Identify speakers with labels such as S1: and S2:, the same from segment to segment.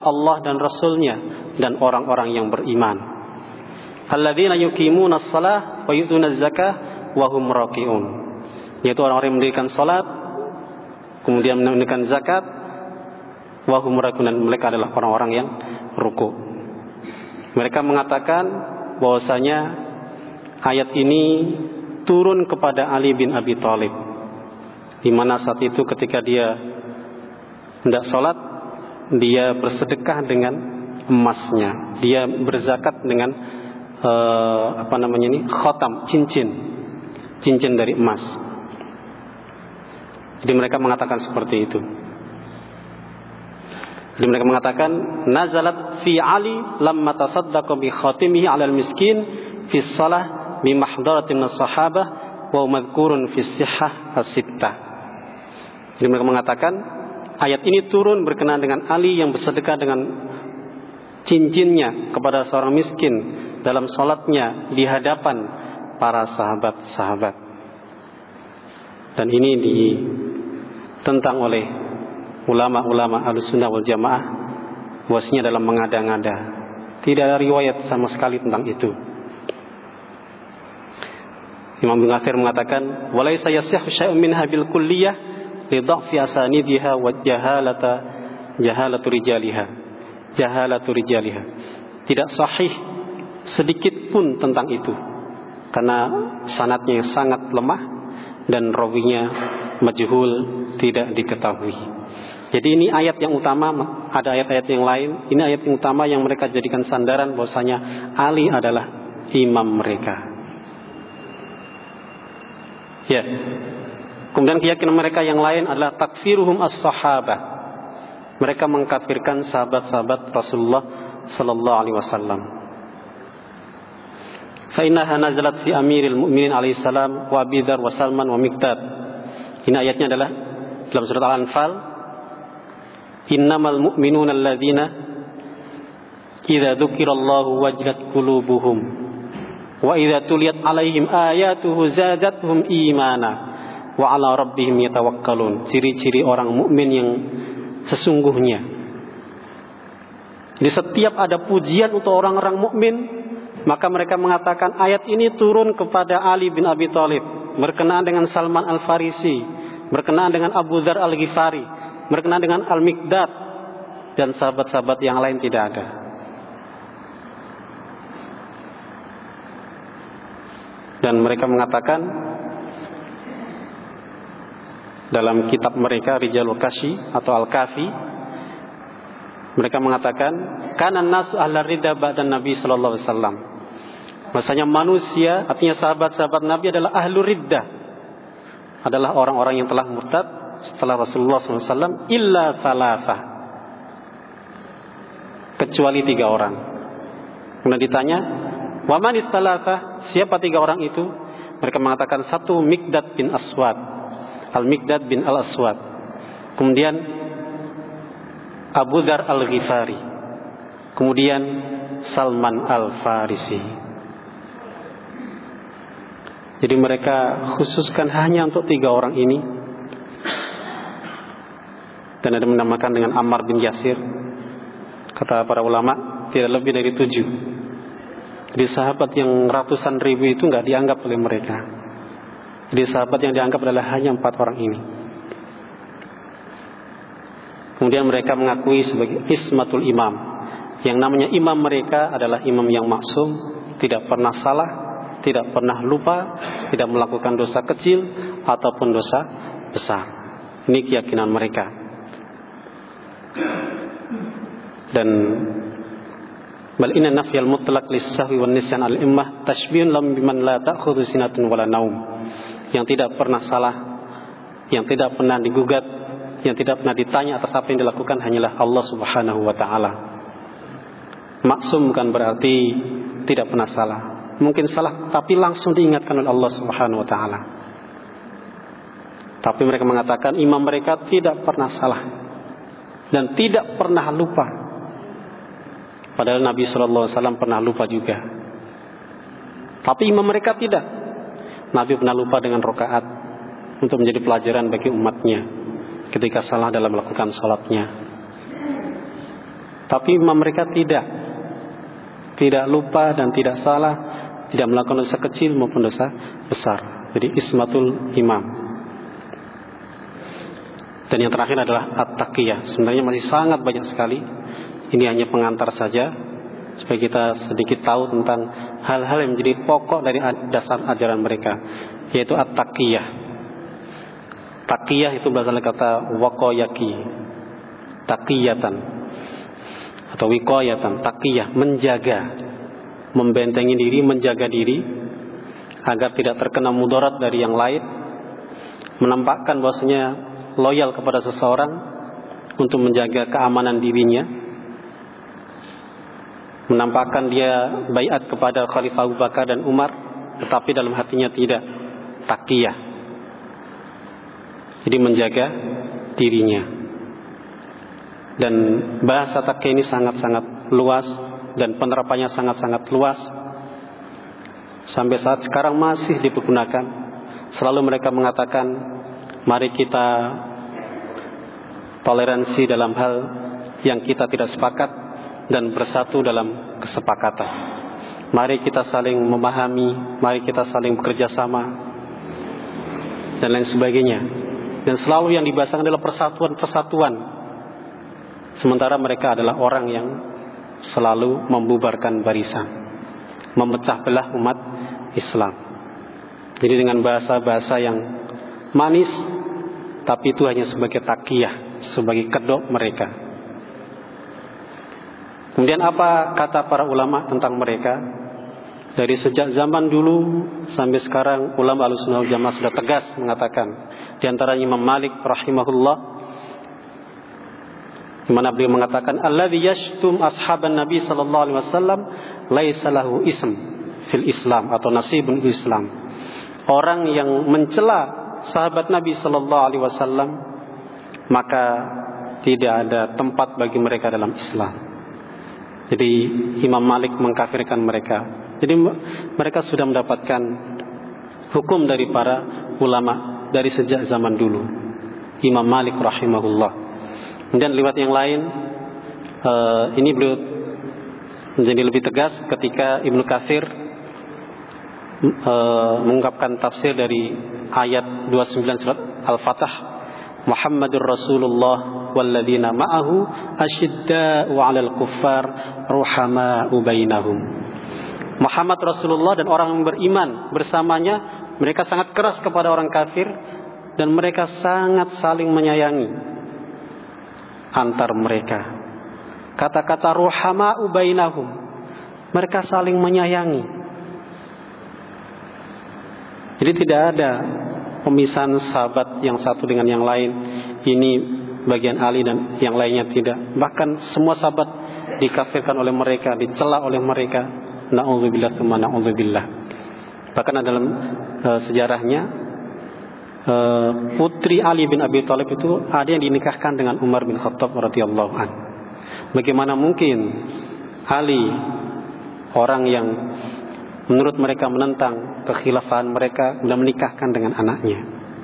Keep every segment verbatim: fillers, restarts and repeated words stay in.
S1: Allah dan Rasulnya dan orang-orang yang beriman. Alladzina yuqimuna shalah wa yu'tuna zakah wa hum raqiun. Yaitu orang-orang yang mendirikan salat, kemudian menunaikan zakat, wa hum raqiun, dan mereka adalah orang-orang yang ruku'. Mereka mengatakan bahwasanya ayat ini turun kepada Ali bin Abi Thalib, di mana saat itu ketika dia hendak sholat, dia bersedekah dengan emasnya, dia berzakat dengan uh, apa namanya ini, khotam, cincin, cincin dari emas. Jadi mereka mengatakan seperti itu. Jadi mereka mengatakan nazalat fi Ali lamma tasaddaqa bi khatimihi 'alal miskin fi shalah bi mahdaratin as-sahabah wa madhkurun fi sihhah as-sittah. Jadi mereka mengatakan ayat ini turun berkenaan dengan Ali yang bersedekah dengan cincinnya kepada seorang miskin dalam salatnya di hadapan para sahabat-sahabat. Dan ini ditentang oleh ulama-ulama Ahlussunnah wal Jamaah, bahwasanya dalam mengada-ngada. Tidak ada riwayat sama sekali tentang itu. Imam Ibnu Katsir mengatakan, "Walaysa yasihhu syai'un minha bil kulliyah li dha'fi asanidiha wa jahalata jahalatu rijaliha." Jahalatu rijaliha. Tidak sahih sedikit pun tentang itu, karena sanadnya yang sangat lemah dan rawinya majhul, tidak diketahui. Jadi ini ayat yang utama, ada ayat-ayat yang lain. Ini ayat yang utama yang mereka jadikan sandaran bahwasanya Ali adalah imam mereka. Ya. Kemudian keyakinan mereka yang lain adalah takfiruhum as-sahabah. Mereka mengkafirkan sahabat-sahabat Rasulullah sallallahu alaihi wasallam. Fa innaha nazalat fi Amiril Mukminin alaihi salam wa Abi Dzar wa Salman wa Miqdad. Ini ayatnya adalah dalam surat Al-Anfal. Innamal mu'minuna alladzina idza dzukirallahu wajilat qulubuhum wa idza tuliyat alaihim ayatuhu zadatuhum imana wa ala rabbihim yatawakkalun. Ciri-ciri orang mukmin yang sesungguhnya. Di setiap ada pujian untuk orang-orang mukmin, maka mereka mengatakan ayat ini turun kepada Ali bin Abi Thalib, berkenaan dengan Salman Al-Farisi, berkenaan dengan Abu Dzar Al-Ghifari, berkenaan dengan Al-Miqdad, dan sahabat-sahabat yang lain tidak ada. Dan mereka mengatakan dalam kitab mereka Rijalul Kashi atau Al-Kafi, mereka mengatakan kana nasu ahla ridha ba'da Nabi sallallahu alaihi wasallam. Maksudnya manusia, artinya sahabat-sahabat Nabi adalah ahlu riddah, adalah orang-orang yang telah murtad setelah Rasulullah sallallahu alaihi wasallam, illa thalatha, kecuali tiga orang. Kemudian ditanya, wa man thalatha, siapa tiga orang itu? Mereka mengatakan satu Miqdad bin Aswad, Al-Miqdad bin Al-Aswad. Kemudian Abu Dzar Al-Ghifari. Kemudian Salman Al-Farisi. Jadi mereka khususkan hanya untuk tiga orang ini. Dan ada menamakan dengan Ammar bin Yasir. Kata para ulama, tidak lebih dari tujuh. Jadi sahabat yang ratusan ribu itu nggak dianggap oleh mereka. Jadi sahabat yang dianggap adalah hanya empat orang ini. Kemudian mereka mengakui sebagai ismatul imam. Yang namanya imam mereka adalah imam yang maksum, tidak pernah salah, tidak pernah lupa, tidak melakukan dosa kecil ataupun dosa besar. Ini keyakinan mereka. Dan bal inna nafyal mutlaq lis-sahwi wan nisyan al-immah tashbihun lam biman la ta'khudhu sinatun wala naum. Yang tidak pernah salah, yang tidak pernah digugat, yang tidak pernah ditanya atas apa yang dilakukan hanyalah Allah Subhanahu wa taala. Maksum bukan berarti tidak pernah salah. Mungkin salah tapi langsung diingatkan oleh Allah Subhanahu wa taala. Tapi mereka mengatakan imam mereka tidak pernah salah dan tidak pernah lupa. Padahal Nabi sallallahu alaihi wasallam pernah lupa juga. Tapi imam mereka tidak. Nabi pernah lupa dengan rakaat untuk menjadi pelajaran bagi umatnya ketika salah dalam melakukan salatnya. Tapi imam mereka tidak Tidak lupa dan tidak salah, tidak melakukan dosa kecil maupun dosa besar. Jadi ismatul imam. Dan yang terakhir adalah at-taqiyah. Sebenarnya masih sangat banyak sekali. Ini hanya pengantar saja supaya kita sedikit tahu tentang hal-hal yang menjadi pokok dari dasar ajaran mereka, yaitu at-taqiyah. Taqiyah itu berasal dari kata waqayaki, taqiyatan atau wiqayatan. Taqiyah, menjaga, membentengi diri, menjaga diri agar tidak terkena mudarat dari yang lain, menampakkan bahwasanya loyal kepada seseorang untuk menjaga keamanan dirinya, menampakkan dia baiat kepada Khalifah Abu Bakar dan Umar, tetapi dalam hatinya tidak. Taqiyah, jadi menjaga dirinya. Dan bahasa taqiyah ini sangat-sangat luas dan penerapannya sangat-sangat luas. Sampai saat sekarang masih dipergunakan. Selalu mereka mengatakan, mari kita toleransi dalam hal yang kita tidak sepakat dan bersatu dalam kesepakatan. Mari kita saling memahami, mari kita saling bekerja sama, dan lain sebagainya. Dan selalu yang dibahasakan adalah persatuan-persatuan. Sementara mereka adalah orang yang selalu membubarkan barisan, memecah belah umat Islam. Jadi dengan bahasa-bahasa yang manis, tapi itu hanya sebagai taqiyah, sebagai kedok mereka. Kemudian apa kata para ulama tentang mereka? Dari sejak zaman dulu sampai sekarang, ulama Ahlussunnah wal Jamaah sudah tegas mengatakan. Di antaranya Imam Malik rahimahullah, di mana beliau mengatakan, alladzi yashtum ashaban Nabi sallallahu alaihi wasallam laisa lahu ism fil Islam atau nasibun Islam. Orang yang mencela sahabat Nabi sallallahu alaihi wasallam, maka tidak ada tempat bagi mereka dalam Islam. Jadi Imam Malik mengkafirkan mereka. Jadi mereka sudah mendapatkan hukum dari para ulama dari sejak zaman dulu. Imam Malik rahimahullah. Dan lewat yang lain, uh, ini beliau menjadi lebih tegas ketika Ibnu Katsir uh, mengungkapkan tafsir dari ayat dua puluh sembilan surat Al-Fatah, Muhammadur Rasulullah walladzina ma'ahu asyidda'u 'alal kuffar ruhama'u bainahum. Muhammad Rasulullah dan orang yang beriman bersamanya, mereka sangat keras kepada orang kafir dan mereka sangat saling menyayangi antar mereka. Kata-kata ruhama'u bainahum, mereka saling menyayangi. Jadi tidak ada pemisahan sahabat yang satu dengan yang lain, ini bagian Ali dan yang lainnya, tidak. Bahkan semua sahabat dikafirkan oleh mereka, dicela oleh mereka. Na'udzubillah tsumma na'udzubillah. Bahkan dalam uh, sejarahnya, Uh, putri Ali bin Abi Thalib itu ada yang dinikahkan dengan Umar bin Khattab radhiyallahu an. Bagaimana mungkin Ali, orang yang menurut mereka menentang kekhilafahan mereka, sudah menikahkan dengan anaknya?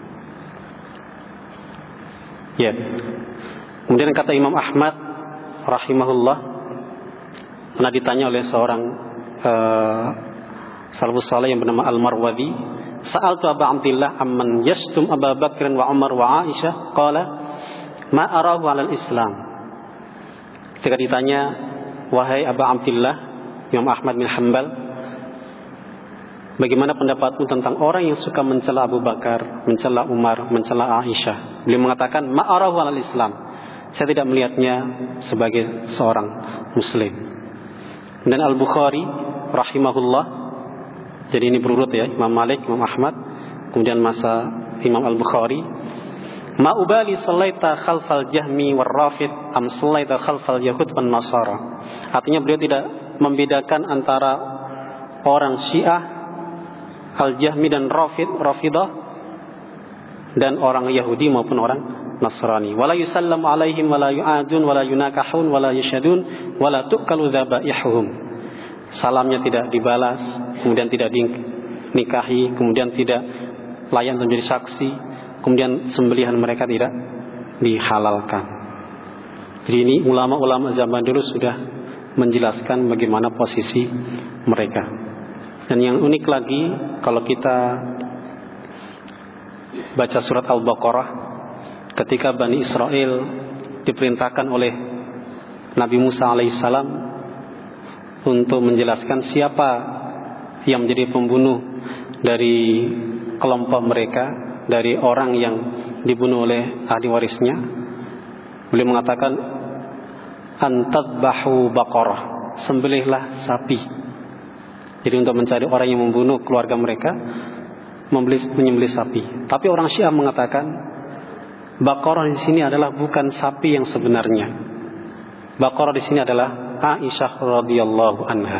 S1: Ya. Kemudian kata Imam Ahmad rahimahullah, pernah ditanya oleh seorang uh, salafus saleh yang bernama Al-Marwazi, Sa'altu Aba Abdillah amman yastum Abu Bakr wa Umar wa Aisyah, qala ma arahu 'alal Islam. Ketika ditanya, wahai Abu Abdillah, Imam Ahmad bin Hanbal, bagaimana pendapatmu tentang orang yang suka mencela Abu Bakar, mencela Umar, mencela Aisyah? Beliau mengatakan, ma arahu 'alal Islam. Saya tidak melihatnya sebagai seorang muslim. Dan Al-Bukhari rahimahullah, jadi ini berurut ya, Imam Malik, Imam Ahmad, kemudian masa Imam Al-Bukhari. Ma ubali sallaita khalfal Jahmi war Rafid am sallaita khalfal Yahud wan Nasara. Artinya beliau tidak membedakan antara orang Syiah, Al-Jahmi dan Rafid, Rafidah, dan orang Yahudi maupun orang Nasrani. Wala yusallamu alaihim wala yu'adun wala yunakahun wala yashadun wala tu'kalu dzabaihum. Salamnya tidak dibalas, kemudian tidak dinikahi, kemudian tidak layak menjadi saksi, kemudian sembelihan mereka tidak dihalalkan. Jadi ini ulama-ulama zaman dulu sudah menjelaskan bagaimana posisi mereka. Dan yang unik lagi, kalau kita baca surat Al-Baqarah, ketika Bani Israel diperintahkan oleh Nabi Musa alaihissalam untuk menjelaskan siapa yang menjadi pembunuh dari kelompok mereka, dari orang yang dibunuh oleh ahli warisnya, beliau mengatakan, antadbahu baqarah, sembelihlah sapi. Jadi untuk mencari orang yang membunuh keluarga mereka, menyembelih sapi. Tapi orang Syiah mengatakan baqarah di sini adalah bukan sapi yang sebenarnya. Baqarah di sini adalah Aisyah radhiyallahu anha.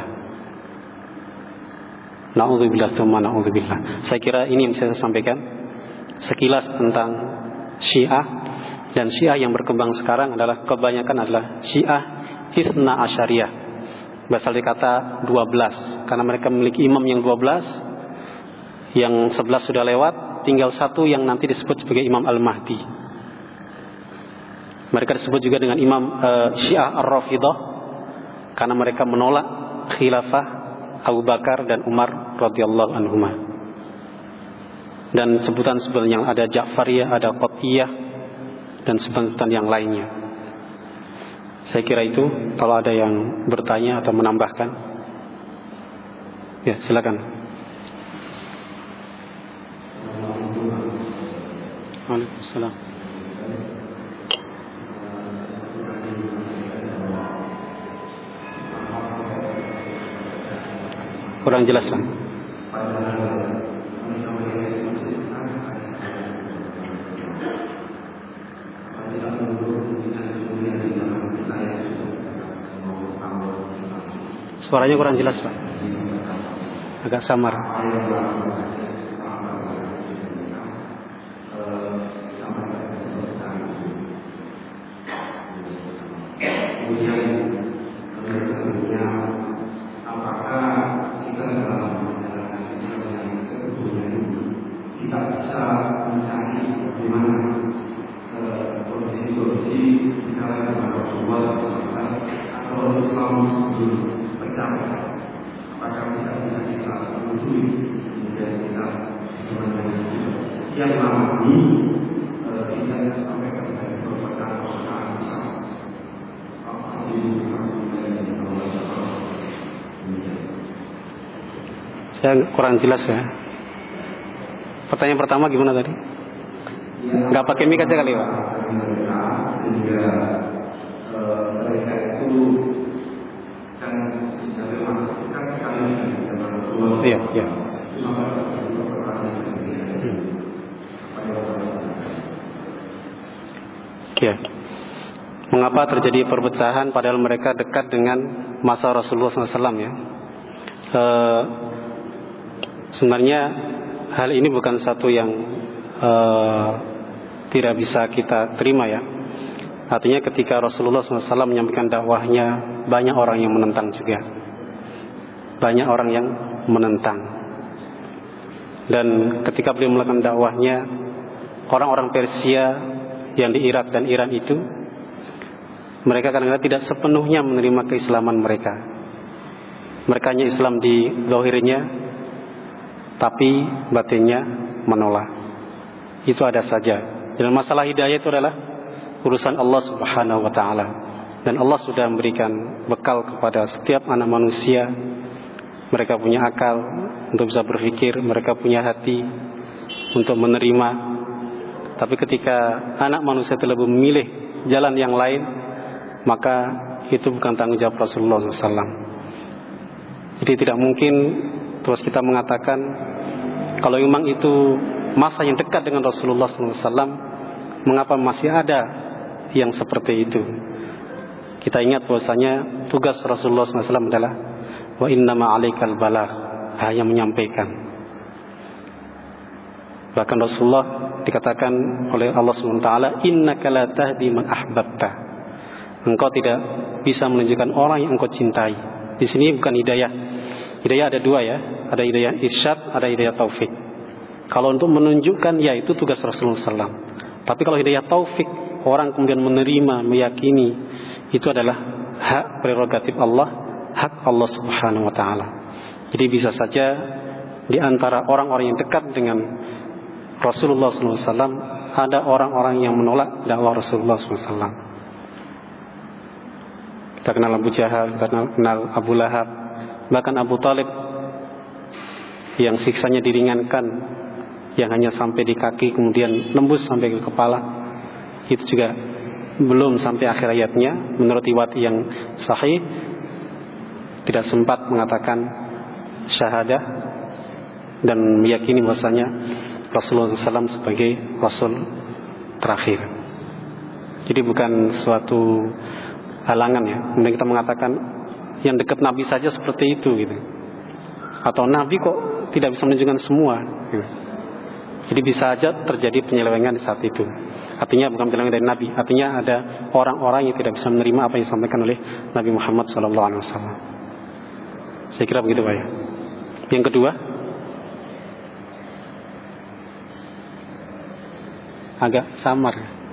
S1: Na'udzubillah tsumma na'udzubillah. Saya kira ini yang bisa saya sampaikan sekilas tentang Syiah. Dan Syiah yang berkembang sekarang adalah kebanyakan adalah Syiah Itsna Asyariyah, berasal dari kata dua belas, karena mereka memiliki imam yang dua belas, yang sebelas sudah lewat, tinggal satu yang nanti disebut sebagai Imam Al-Mahdi. Mereka disebut juga dengan Imam uh, Syiah Ar-Rafidah, karena mereka menolak khilafah Abu Bakar dan Umar radhiyallahu anhuma. Dan sebutan-sebutan yang ada Ja'fariyah, ada Qat'iyah, dan sebutan yang lainnya. Saya kira itu. Kalau ada yang bertanya atau menambahkan, ya silakan. Waalaikumsalam. Kurang jelas kan? Suaranya kurang jelas, Pak. Agak samar. Saya kurang jelas ya. Pertanyaan pertama gimana tadi? Gak pakai mic aja kali, Pak. Iya, iya. Hmm. Oke. Mengapa terjadi perpecahan padahal mereka dekat dengan masa Rasulullah shallallahu alaihi wasallam ya? E, sebenarnya hal ini bukan satu yang e, tidak bisa kita terima ya. Artinya ketika Rasulullah shallallahu alaihi wasallam menyampaikan dakwahnya, banyak orang yang menentang juga. Banyak orang yang menentang. Dan ketika beliau melakukan dakwahnya, orang-orang Persia yang di Irak dan Iran itu, mereka kadang-kadang tidak sepenuhnya menerima keislaman mereka. Mereka hanya Islam di zahirnya, tapi batinnya menolak. Itu ada saja. Dan masalah hidayah itu adalah urusan Allah Subhanahu wa taala. Dan Allah sudah memberikan bekal kepada setiap anak manusia. Mereka punya akal untuk bisa berpikir, mereka punya hati untuk menerima. Tapi ketika anak manusia terlebih memilih jalan yang lain, maka itu bukan tanggung jawab Rasulullah shallallahu alaihi wasallam. Jadi tidak mungkin terus kita mengatakan kalau memang itu masa yang dekat dengan Rasulullah shallallahu alaihi wasallam, mengapa masih ada yang seperti itu? Kita ingat bahwasanya tugas Rasulullah shallallahu alaihi wasallam adalah wa innama alaikal balagh, hanya menyampaikan. Bahkan Rasulullah dikatakan oleh Allah subhanahu wa taala, innaka la tahdi man ahbabta. Engkau tidak bisa menunjukkan orang yang engkau cintai. Di sini bukan hidayah. Hidayah ada dua ya, ada hidayah irsyad, ada hidayah taufik. Kalau untuk menunjukkan, ya itu tugas Rasulullah shallallahu alaihi wasallam. Tapi kalau hidayah taufik, orang kemudian menerima, meyakini, itu adalah hak prerogatif Allah, hak Allah Subhanahu wa taala. Jadi bisa saja di antara orang-orang yang dekat dengan Rasulullah sallallahu alaihi wasallam ada orang-orang yang menolak dakwah Rasulullah sallallahu alaihi wasallam. Kita kenal Abu Jahal, kita kenal Abu Lahab, bahkan Abu Talib yang siksanya diringankan, yang hanya sampai di kaki kemudian nembus sampai ke kepala. Itu juga belum sampai akhir ayatnya. Menurut riwayat yang sahih, tidak sempat mengatakan syahadah dan meyakini bahwasanya Rasulullah sallallahu alaihi wasallam sebagai Rasul terakhir. Jadi bukan suatu halangan ya. Kemudian kita mengatakan yang dekat Nabi saja seperti itu gitu. Atau Nabi kok tidak bisa menunjukkan semua gitu. Jadi bisa saja terjadi penyelewengan di saat itu. Artinya bukan penyelewengan dari Nabi, artinya ada orang-orang yang tidak bisa menerima apa yang disampaikan oleh Nabi Muhammad sallallahu alaihi wasallam. Saya kira begitu Pak ya. Yang kedua, agak samar.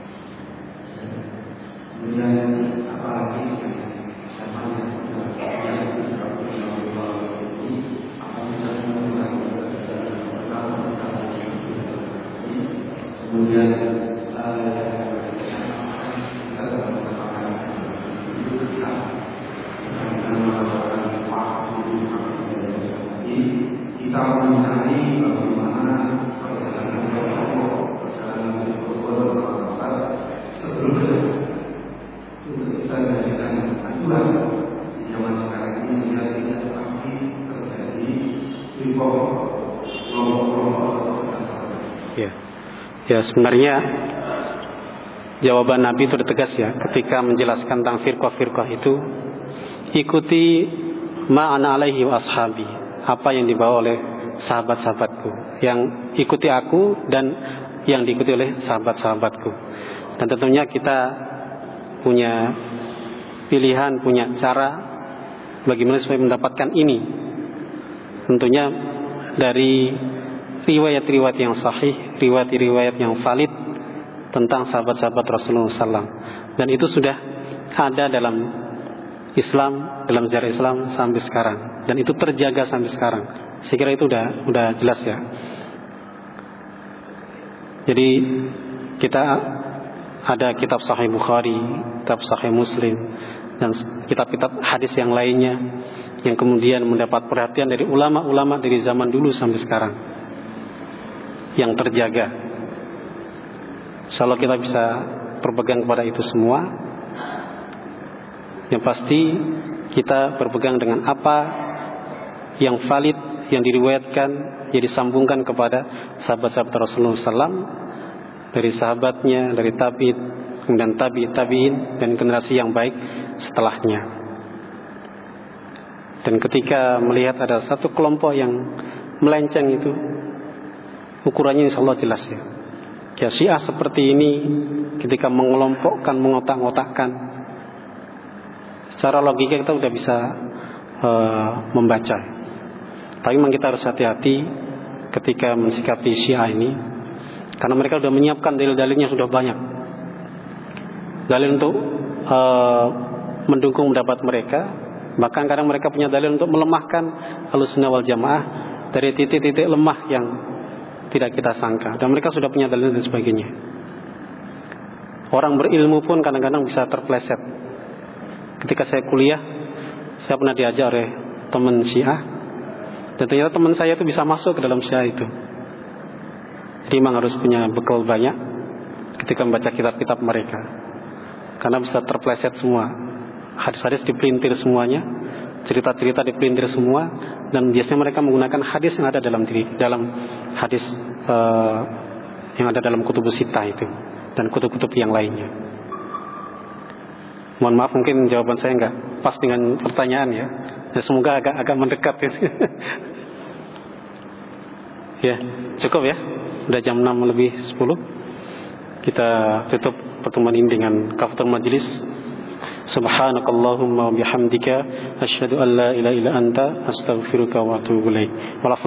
S2: Kemudian kita mencari bagaimana perjalanan perjalanan sebelumnya untuk kita menjadikan aturan di zaman sekarang ini sehingga tidak lagi terjadi kelompok-kelompok.
S1: Ya. Ya sebenarnya jawaban Nabi itu tegas ya ketika menjelaskan tentang firqah-firqah itu, ikuti ma'ana alaihi wa ashabi, apa yang dibawa oleh sahabat-sahabatku, yang ikuti aku dan yang diikuti oleh sahabat-sahabatku. Dan tentunya kita punya pilihan, punya cara bagaimana supaya mendapatkan ini. Tentunya dari riwayat-riwayat yang sahih, riwayat-riwayat yang valid tentang sahabat-sahabat Rasulullah sallallahu alaihi wasallam. Dan itu sudah ada dalam Islam, dalam sejarah Islam sampai sekarang. Dan itu terjaga sampai sekarang. Saya kira itu udah udah jelas ya. Jadi kita ada kitab Sahih Bukhari, kitab Sahih Muslim, dan kitab-kitab hadis yang lainnya yang kemudian mendapat perhatian dari ulama-ulama dari zaman dulu sampai sekarang, yang terjaga. Kalau kita bisa berpegang kepada itu semua, yang pasti kita berpegang dengan apa yang valid, yang diriwayatkan, yang disambungkan kepada sahabat-sahabat Rasulullah sallallahu alaihi wasallam, dari sahabatnya, dari tabi'in, kemudian tabi' tabi'in, dan generasi yang baik setelahnya. Dan ketika melihat ada satu kelompok yang melenceng, itu ukurannya insya Allah jelas ya. Ya Syiah seperti ini ketika mengelompokkan, mengotak-ngotakkan, secara logika kita sudah bisa uh, membaca. Tapi memang kita harus hati-hati ketika mensikapi Syiah ini, karena mereka sudah menyiapkan dalil-dalilnya sudah banyak. Dalil untuk uh, mendukung pendapat mereka, bahkan kadang mereka punya dalil untuk melemahkan Ahlussunnah wal Jamaah dari titik-titik lemah yang tidak kita sangka, dan mereka sudah punya dalil dan sebagainya. Orang berilmu pun kadang-kadang bisa terpleset. Ketika saya kuliah, saya pernah diajak oleh teman Syiah, dan ternyata teman saya itu bisa masuk ke dalam Syiah itu. Jadi memang harus punya bekal banyak ketika membaca kitab-kitab mereka, karena bisa terpleset semua. Hadis-hadis dipelintir semuanya, cerita-cerita dipelintir semua, dan biasanya mereka menggunakan hadis yang ada dalam diri, dalam hadis uh, yang ada dalam kutubus sittah itu dan kutub-kutub yang lainnya. Mohon maaf mungkin jawaban saya enggak pas dengan pertanyaan ya. Ya semoga agak agak mendekat ya. Ya, cukup ya. Udah jam enam lebih sepuluh. Kita tutup pertemuan ini dengan kafaratul majlis. Subhanakallahumma wa bihamdika asyhadu an la ilaha illa anta astaghfiruka wa atubu ilaik.